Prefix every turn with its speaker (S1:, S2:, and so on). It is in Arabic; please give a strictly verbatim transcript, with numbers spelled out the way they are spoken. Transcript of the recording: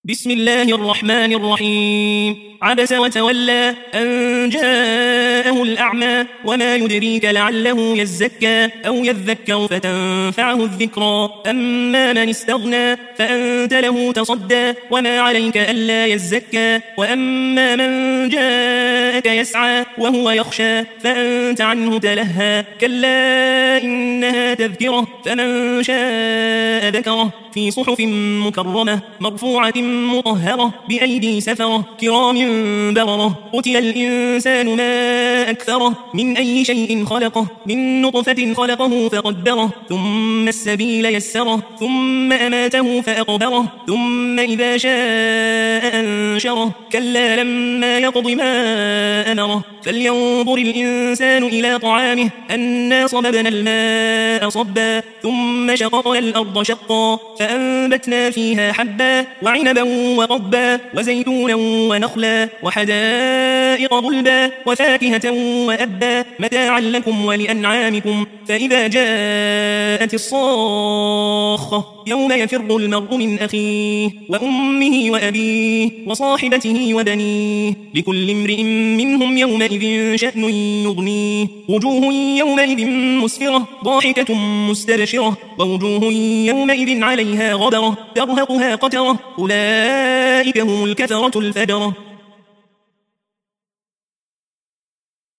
S1: بسم الله الرحمن الرحيم. عبس وتولى أن جاءه الأعمى وما يدريك لعله يزكى أو يذكر فتنفعه الذكرى. أما من استغنى فأنت له تصدى وما عليك ألا يزكى. وأما من جاءك يسعى وهو يخشى فأنت عنه تلهى. كلا إنها تذكرة فمن شاء ذكره في صحف مكرمة مرفوعة مطهرة بأيدي سفرة كرام بررة. قتل الإنسان ما أكثره من أي شيء خلقه من نطفة خلقه فقدره ثم السبيل يسره ثم أماته فأقبره ثم إذا شاء أنشره. كلا لما يقض ما أمره فلينظر الإنسان إلى طعامه أنا صببنا الماء صبا ثم شققنا الأرض شقا فأنبتنا فيها حبا وعنبا وقضبا وزيتونا ونخلا وحدائق غلبا وفاكهة وأبا متاعا لكم ولأنعامكم. فإذا جاءت الصاخة يوم يفر المرء من أخيه وأمه وأبيه وصاحبته وبنيه لكل امرئ منهم يومئذ شأن يغنيه. وجوه يومئذ مسفرة ضاحكة مستبشرة ووجوه يومئذ عليها غبرة ترهقها قترة أولئك هم الكفرة الفجرة.